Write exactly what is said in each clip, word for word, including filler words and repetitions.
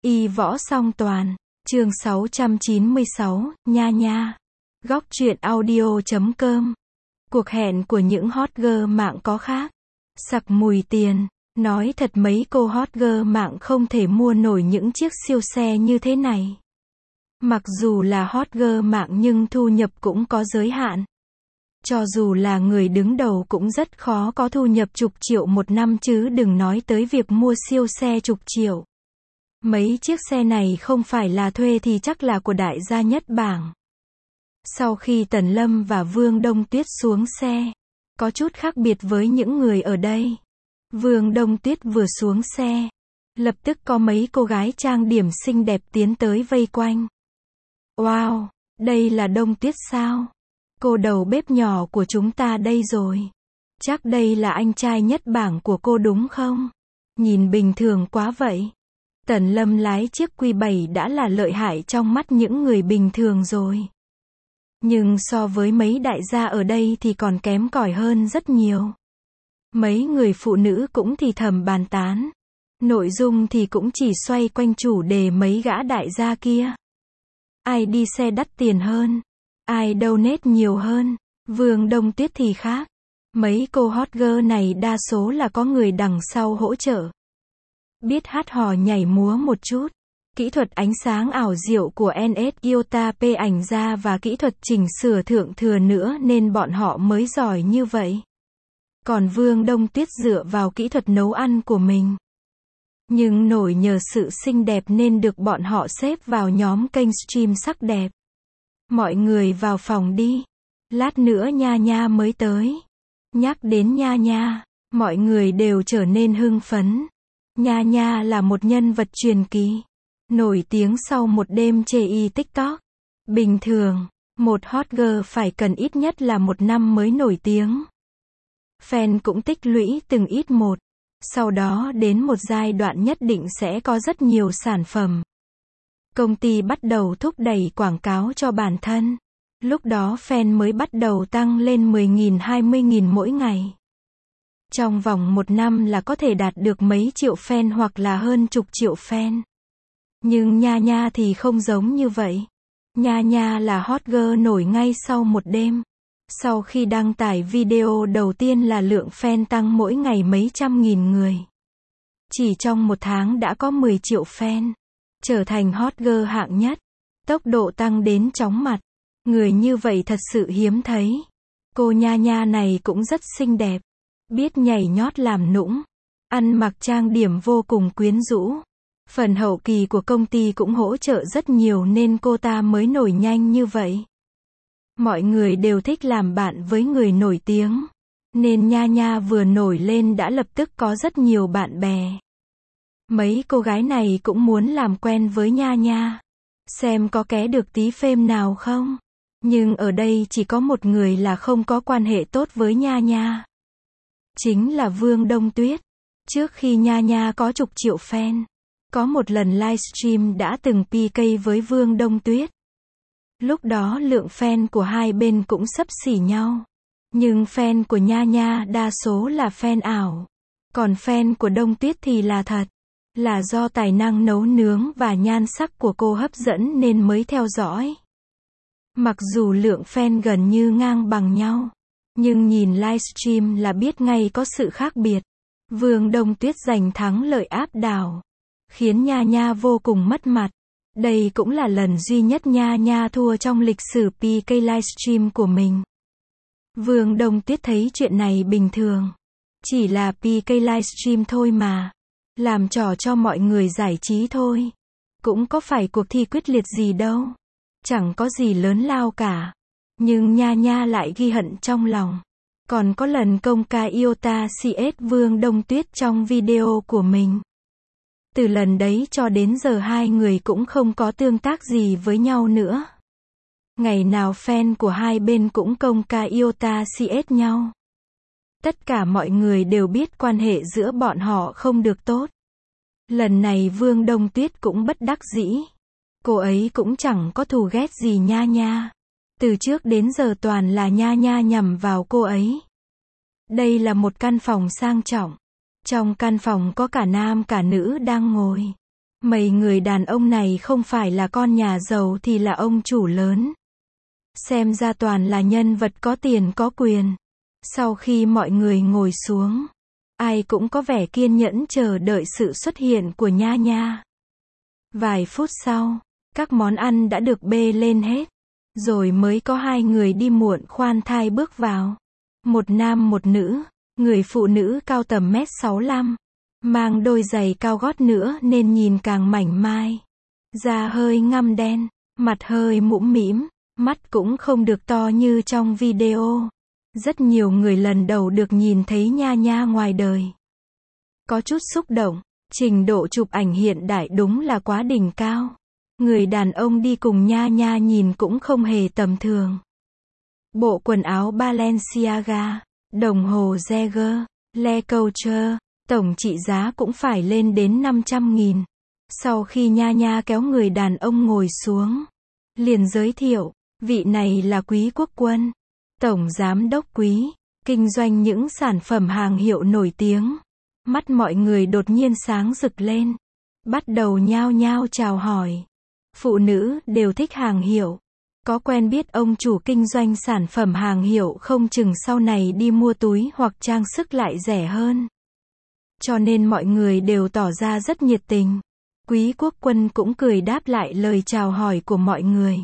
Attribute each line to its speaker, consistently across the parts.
Speaker 1: Y võ song toàn. Chương sáu trăm chín mươi sáu, nha nha. Góc truyện audio chấm com. Cuộc hẹn của những hot girl mạng có khác. Sặc mùi tiền. Nói thật mấy cô hot girl mạng không thể mua nổi những chiếc siêu xe như thế này. Mặc dù là hot girl mạng nhưng thu nhập cũng có giới hạn. Cho dù là người đứng đầu cũng rất khó có thu nhập chục triệu một năm chứ đừng nói tới việc mua siêu xe chục triệu. Mấy chiếc xe này không phải là thuê thì chắc là của đại gia nhất bảng. Sau khi Tần Lâm và Vương Đông Tuyết xuống xe, có chút khác biệt với những người ở đây. Vương Đông Tuyết vừa xuống xe, lập tức có mấy cô gái trang điểm xinh đẹp tiến tới vây quanh. Wow, đây là Đông Tuyết sao? Cô đầu bếp nhỏ của chúng ta đây rồi. Chắc đây là anh trai nhất bảng của cô đúng không? Nhìn bình thường quá vậy. Tần Lâm lái chiếc Q bảy đã là lợi hại trong mắt những người bình thường rồi. Nhưng so với mấy đại gia ở đây thì còn kém cỏi hơn rất nhiều. Mấy người phụ nữ cũng thì thầm bàn tán. Nội dung thì cũng chỉ xoay quanh chủ đề mấy gã đại gia kia. Ai đi xe đắt tiền hơn? Ai donate nhiều hơn? Vương Đông Tuyết thì khác. Mấy cô hot girl này đa số là có người đằng sau hỗ trợ. Biết hát hò nhảy múa một chút. Kỹ thuật ánh sáng ảo diệu của en ét Iota P ảnh ra và kỹ thuật chỉnh sửa thượng thừa nữa nên bọn họ mới giỏi như vậy. Còn Vương Đông Tuyết dựa vào kỹ thuật nấu ăn của mình. Nhưng nổi nhờ sự xinh đẹp nên được bọn họ xếp vào nhóm kênh stream sắc đẹp. Mọi người vào phòng đi. Lát nữa nha nha mới tới. Nhắc đến nha nha, mọi người đều trở nên hưng phấn. Nha nha là một nhân vật truyền kỳ. Nổi tiếng sau một đêm chê y TikTok. Bình thường, một hot girl phải cần ít nhất là một năm mới nổi tiếng. Fan cũng tích lũy từng ít một. Sau đó đến một giai đoạn nhất định sẽ có rất nhiều sản phẩm. Công ty bắt đầu thúc đẩy quảng cáo cho bản thân. Lúc đó fan mới bắt đầu tăng lên mười nghìn hai mươi nghìn mỗi ngày. Trong vòng một năm là có thể đạt được mấy triệu fan hoặc là hơn chục triệu fan. Nhưng nha nha thì không giống như vậy. Nha nha là hot girl nổi ngay sau một đêm. Sau khi đăng tải video đầu tiên là lượng fan tăng mỗi ngày mấy trăm nghìn người. Chỉ trong một tháng đã có mười triệu fan. Trở thành hot girl hạng nhất. Tốc độ tăng đến chóng mặt. Người như vậy thật sự hiếm thấy. Cô nha nha này cũng rất xinh đẹp. Biết nhảy nhót làm nũng. Ăn mặc trang điểm vô cùng quyến rũ. Phần hậu kỳ của công ty cũng hỗ trợ rất nhiều nên cô ta mới nổi nhanh như vậy. Mọi người đều thích làm bạn với người nổi tiếng. Nên nha nha vừa nổi lên đã lập tức có rất nhiều bạn bè. Mấy cô gái này cũng muốn làm quen với nha nha. Xem có ké được tí phêm nào không. Nhưng ở đây chỉ có một người là không có quan hệ tốt với nha nha. Chính là Vương Đông Tuyết. Trước khi nha nha có chục triệu fan. Có một lần livestream đã từng pê ca với Vương Đông Tuyết. Lúc đó lượng fan của hai bên cũng xấp xỉ nhau. Nhưng fan của nha nha đa số là fan ảo. Còn fan của Đông Tuyết thì là thật. Là do tài năng nấu nướng và nhan sắc của cô hấp dẫn nên mới theo dõi. Mặc dù lượng fan gần như ngang bằng nhau. Nhưng nhìn livestream là biết ngay có sự khác biệt. Vương Đông Tuyết giành thắng lợi áp đảo. Khiến nha nha vô cùng mất mặt. Đây cũng là lần duy nhất nha nha thua trong lịch sử pê ca livestream của mình. Vương Đông Tuyết thấy chuyện này bình thường. Chỉ là pê ca livestream thôi mà. Làm trò cho mọi người giải trí thôi. Cũng có phải cuộc thi quyết liệt gì đâu. Chẳng có gì lớn lao cả. Nhưng nha nha lại ghi hận trong lòng. Còn có lần công khai Iota xê ét Vương Đông Tuyết trong video của mình. Từ lần đấy cho đến giờ hai người cũng không có tương tác gì với nhau nữa. Ngày nào fan của hai bên cũng công khai Iota xê ét nhau. Tất cả mọi người đều biết quan hệ giữa bọn họ không được tốt. Lần này Vương Đông Tuyết cũng bất đắc dĩ. Cô ấy cũng chẳng có thù ghét gì nha nha. Từ trước đến giờ toàn là nha nha nhằm vào cô ấy. Đây là một căn phòng sang trọng. Trong căn phòng có cả nam cả nữ đang ngồi. Mấy người đàn ông này không phải là con nhà giàu thì là ông chủ lớn. Xem ra toàn là nhân vật có tiền có quyền. Sau khi mọi người ngồi xuống, ai cũng có vẻ kiên nhẫn chờ đợi sự xuất hiện của Nha Nha. Vài phút sau, các món ăn đã được bê lên hết. Rồi mới có hai người đi muộn khoan thai bước vào. Một nam một nữ, người phụ nữ cao tầm mét sáu lăm, mang đôi giày cao gót nữa nên nhìn càng mảnh mai. Da hơi ngăm đen, mặt hơi mũm mĩm, mắt cũng không được to như trong video. Rất nhiều người lần đầu được nhìn thấy Nha Nha ngoài đời. Có chút xúc động, trình độ chụp ảnh hiện đại đúng là quá đỉnh cao. Người đàn ông đi cùng Nha Nha nhìn cũng không hề tầm thường. Bộ quần áo Balenciaga, đồng hồ Jaeger, Le Couture, tổng trị giá cũng phải lên đến năm trăm nghìn. Sau khi Nha Nha kéo người đàn ông ngồi xuống, liền giới thiệu, vị này là Quý Quốc Quân, tổng giám đốc Quý, kinh doanh những sản phẩm hàng hiệu nổi tiếng. Mắt mọi người đột nhiên sáng rực lên, bắt đầu nhao nhao chào hỏi. Phụ nữ đều thích hàng hiệu. Có quen biết ông chủ kinh doanh sản phẩm hàng hiệu không chừng sau này đi mua túi hoặc trang sức lại rẻ hơn. Cho nên mọi người đều tỏ ra rất nhiệt tình. Quý Quốc Quân cũng cười đáp lại lời chào hỏi của mọi người.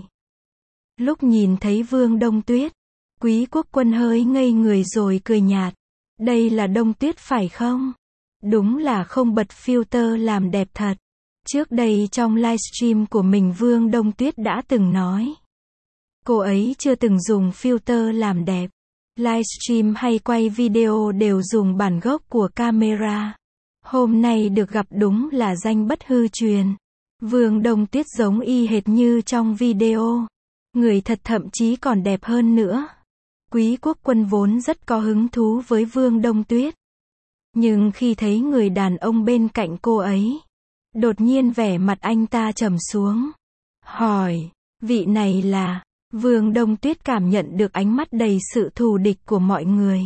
Speaker 1: Lúc nhìn thấy Vương Đông Tuyết, Quý Quốc Quân hơi ngây người rồi cười nhạt. Đây là Đông Tuyết phải không? Đúng là không bật filter làm đẹp thật. Trước đây trong livestream của mình Vương Đông Tuyết đã từng nói, cô ấy chưa từng dùng filter làm đẹp. Livestream hay quay video đều dùng bản gốc của camera. Hôm nay được gặp đúng là danh bất hư truyền. Vương Đông Tuyết giống y hệt như trong video. Người thật thậm chí còn đẹp hơn nữa. Quý Quốc Quân vốn rất có hứng thú với Vương Đông Tuyết. Nhưng khi thấy người đàn ông bên cạnh cô ấy, đột nhiên vẻ mặt anh ta trầm xuống. Hỏi, vị này là... Vương Đông Tuyết cảm nhận được ánh mắt đầy sự thù địch của mọi người.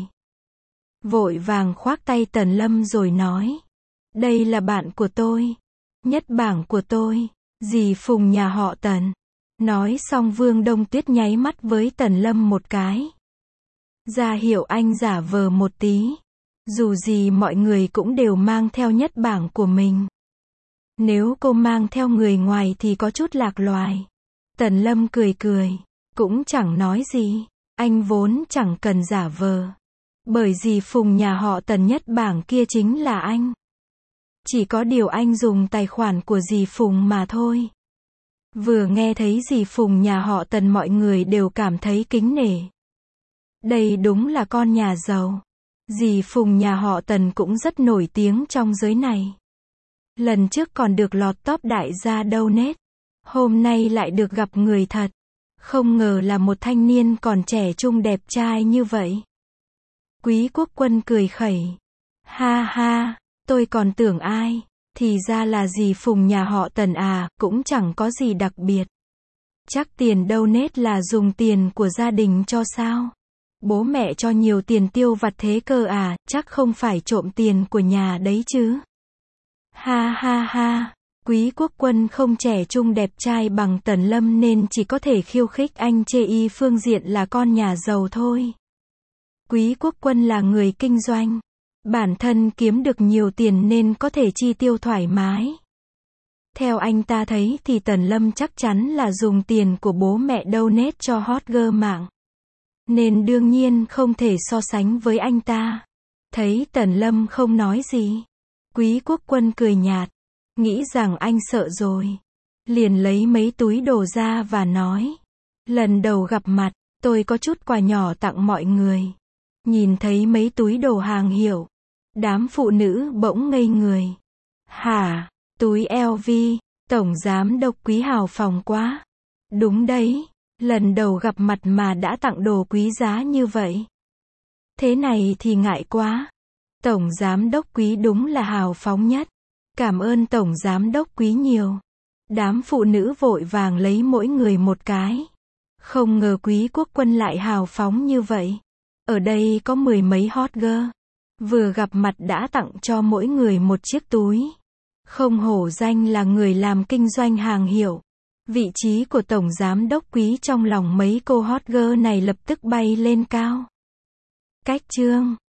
Speaker 1: Vội vàng khoác tay Tần Lâm rồi nói. Đây là bạn của tôi. Nhất bảng của tôi. Dì Phùng nhà họ Tần. Nói xong Vương Đông Tuyết nháy mắt với Tần Lâm một cái. Ra hiệu anh giả vờ một tí. Dù gì mọi người cũng đều mang theo nhất bảng của mình. Nếu cô mang theo người ngoài thì có chút lạc loài. Tần Lâm cười cười. Cũng chẳng nói gì. Anh vốn chẳng cần giả vờ. Bởi dì Phùng nhà họ Tần nhất bảng kia chính là anh. Chỉ có điều anh dùng tài khoản của dì Phùng mà thôi. Vừa nghe thấy dì Phùng nhà họ Tần mọi người đều cảm thấy kính nể. Đây đúng là con nhà giàu. Dì Phùng nhà họ Tần cũng rất nổi tiếng trong giới này. Lần trước còn được lọt top đại gia donate. Hôm nay lại được gặp người thật. Không ngờ là một thanh niên còn trẻ trung đẹp trai như vậy. Quý Quốc Quân cười khẩy. Ha ha, tôi còn tưởng ai. Thì ra là dì Phùng nhà họ Tần à, cũng chẳng có gì đặc biệt. Chắc tiền donate là dùng tiền của gia đình cho sao? Bố mẹ cho nhiều tiền tiêu vặt thế cơ à, chắc không phải trộm tiền của nhà đấy chứ. Ha ha ha, Quý Quốc Quân không trẻ trung đẹp trai bằng Tần Lâm nên chỉ có thể khiêu khích anh chê y phương diện là con nhà giàu thôi. Quý Quốc Quân là người kinh doanh. Bản thân kiếm được nhiều tiền nên có thể chi tiêu thoải mái. Theo anh ta thấy thì Tần Lâm chắc chắn là dùng tiền của bố mẹ donate cho hot girl mạng. Nên đương nhiên không thể so sánh với anh ta. Thấy Tần Lâm không nói gì, Quý Quốc Quân cười nhạt, nghĩ rằng anh sợ rồi. Liền lấy mấy túi đồ ra và nói. Lần đầu gặp mặt, tôi có chút quà nhỏ tặng mọi người. Nhìn thấy mấy túi đồ hàng hiệu. Đám phụ nữ bỗng ngây người. Hả? Túi L V, tổng giám đốc Quý hào phóng quá. Đúng đấy, lần đầu gặp mặt mà đã tặng đồ quý giá như vậy. Thế này thì ngại quá. Tổng giám đốc Quý đúng là hào phóng nhất. Cảm ơn tổng giám đốc Quý nhiều. Đám phụ nữ vội vàng lấy mỗi người một cái. Không ngờ Quý Quốc Quân lại hào phóng như vậy. Ở đây có mười mấy hot girl. Vừa gặp mặt đã tặng cho mỗi người một chiếc túi. Không hổ danh là người làm kinh doanh hàng hiệu. Vị trí của tổng giám đốc Quý trong lòng mấy cô hot girl này lập tức bay lên cao. Cách chương